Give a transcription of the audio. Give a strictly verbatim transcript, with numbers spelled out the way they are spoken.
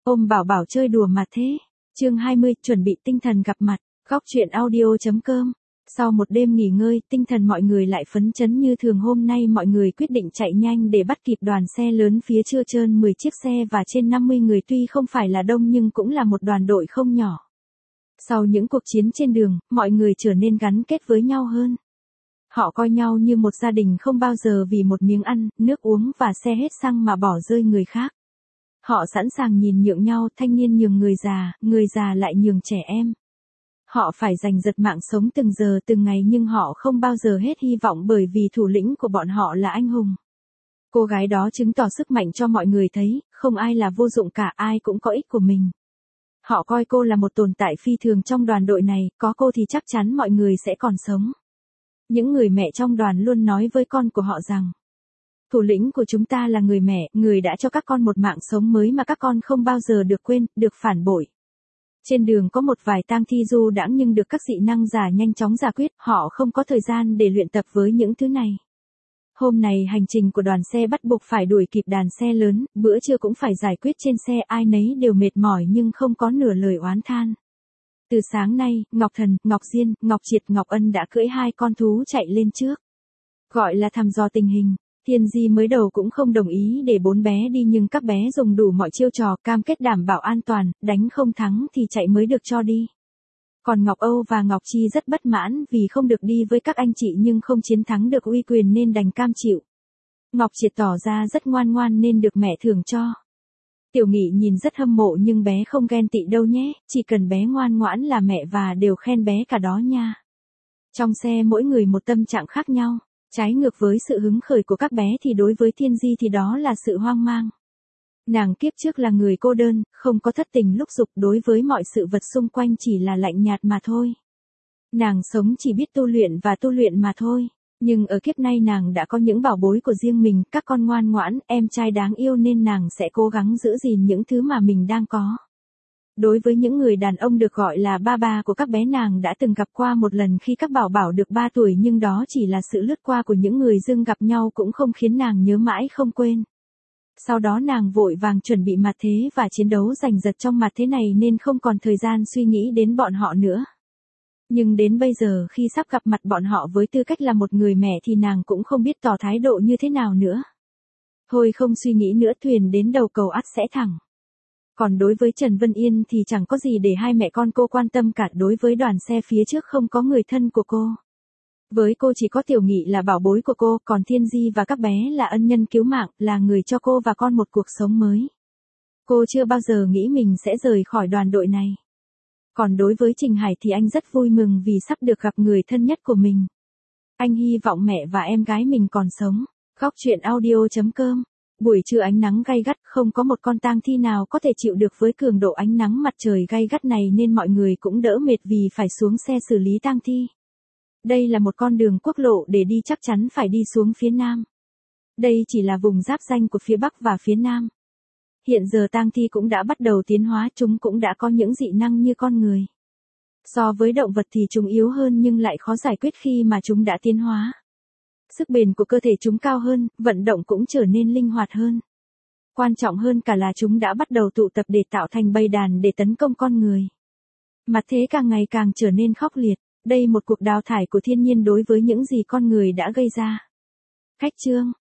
Ôm bảo bảo chơi đùa mà thế. Chương hai mươi, chuẩn bị tinh thần gặp mặt. Góc truyện audio.com. Sau một đêm nghỉ ngơi, tinh thần mọi người lại phấn chấn như thường. Hôm nay mọi người quyết định chạy nhanh để bắt kịp đoàn xe lớn phía chưa trơn mười chiếc xe và trên năm mươi người, tuy không phải là đông nhưng cũng là một đoàn đội không nhỏ. Sau những cuộc chiến trên đường, mọi người trở nên gắn kết với nhau hơn. Họ coi nhau như một gia đình, không bao giờ vì một miếng ăn, nước uống và xe hết xăng mà bỏ rơi người khác. Họ sẵn sàng nhìn nhượng nhau, thanh niên nhường người già, người già lại nhường trẻ em. Họ phải giành giật mạng sống từng giờ từng ngày nhưng họ không bao giờ hết hy vọng bởi vì thủ lĩnh của bọn họ là anh hùng. Cô gái đó chứng tỏ sức mạnh cho mọi người thấy, không ai là vô dụng cả, ai cũng có ích của mình. Họ coi cô là một tồn tại phi thường trong đoàn đội này, có cô thì chắc chắn mọi người sẽ còn sống. Những người mẹ trong đoàn luôn nói với con của họ rằng, thủ lĩnh của chúng ta là người mẹ, người đã cho các con một mạng sống mới mà các con không bao giờ được quên, được phản bội. Trên đường có một vài tang thi du đãng nhưng được các dị năng giả nhanh chóng giải quyết, họ không có thời gian để luyện tập với những thứ này. Hôm nay hành trình của đoàn xe bắt buộc phải đuổi kịp đàn xe lớn, bữa trưa cũng phải giải quyết trên xe, ai nấy đều mệt mỏi nhưng không có nửa lời oán than. Từ sáng nay, Ngọc Thần, Ngọc Diên, Ngọc Triệt, Ngọc Ân đã cưỡi hai con thú chạy lên trước. Gọi là thăm dò tình hình. Thiên Di mới đầu cũng không đồng ý để bốn bé đi nhưng các bé dùng đủ mọi chiêu trò, cam kết đảm bảo an toàn, đánh không thắng thì chạy mới được cho đi. Còn Ngọc Âu và Ngọc Chi rất bất mãn vì không được đi với các anh chị nhưng không chiến thắng được uy quyền nên đành cam chịu. Ngọc Triệt tỏ ra rất ngoan ngoan nên được mẹ thưởng cho. Tiểu Nghị nhìn rất hâm mộ nhưng bé không ghen tị đâu nhé, chỉ cần bé ngoan ngoãn là mẹ và đều khen bé cả đó nha. Trong xe mỗi người một tâm trạng khác nhau. Trái ngược với sự hứng khởi của các bé thì đối với Thiên Di thì đó là sự hoang mang. Nàng kiếp trước là người cô đơn, không có thất tình lúc dục, đối với mọi sự vật xung quanh chỉ là lạnh nhạt mà thôi. Nàng sống chỉ biết tu luyện và tu luyện mà thôi. Nhưng ở kiếp nay nàng đã có những bảo bối của riêng mình, các con ngoan ngoãn, em trai đáng yêu nên nàng sẽ cố gắng giữ gìn những thứ mà mình đang có. Đối với những người đàn ông được gọi là ba ba của các bé, nàng đã từng gặp qua một lần khi các bảo bảo được ba tuổi nhưng đó chỉ là sự lướt qua của những người dưng gặp nhau cũng không khiến nàng nhớ mãi không quên. Sau đó nàng vội vàng chuẩn bị mặt thế và chiến đấu giành giật trong mặt thế này nên không còn thời gian suy nghĩ đến bọn họ nữa. Nhưng đến bây giờ khi sắp gặp mặt bọn họ với tư cách là một người mẹ thì nàng cũng không biết tỏ thái độ như thế nào nữa. Thôi không suy nghĩ nữa, thuyền đến đầu cầu ắt sẽ thẳng. Còn đối với Trần Vân Yên thì chẳng có gì để hai mẹ con cô quan tâm cả, đối với đoàn xe phía trước không có người thân của cô. Với cô chỉ có Tiểu Nghị là bảo bối của cô, còn Thiên Di và các bé là ân nhân cứu mạng, là người cho cô và con một cuộc sống mới. Cô chưa bao giờ nghĩ mình sẽ rời khỏi đoàn đội này. Còn đối với Trình Hải thì anh rất vui mừng vì sắp được gặp người thân nhất của mình. Anh hy vọng mẹ và em gái mình còn sống. Góc truyện audio.com. Buổi trưa ánh nắng gay gắt, không có một con tang thi nào có thể chịu được với cường độ ánh nắng mặt trời gay gắt này nên mọi người cũng đỡ mệt vì phải xuống xe xử lý tang thi. Đây là một con đường quốc lộ để đi, chắc chắn phải đi xuống phía nam. Đây chỉ là vùng giáp ranh của phía bắc và phía nam. Hiện giờ tang thi cũng đã bắt đầu tiến hóa, chúng cũng đã có những dị năng như con người. So với động vật thì chúng yếu hơn nhưng lại khó giải quyết khi mà chúng đã tiến hóa. Sức bền của cơ thể chúng cao hơn, vận động cũng trở nên linh hoạt hơn. Quan trọng hơn cả là chúng đã bắt đầu tụ tập để tạo thành bầy đàn để tấn công con người. Mặt thế càng ngày càng trở nên khốc liệt, đây một cuộc đào thải của thiên nhiên đối với những gì con người đã gây ra. Khách chương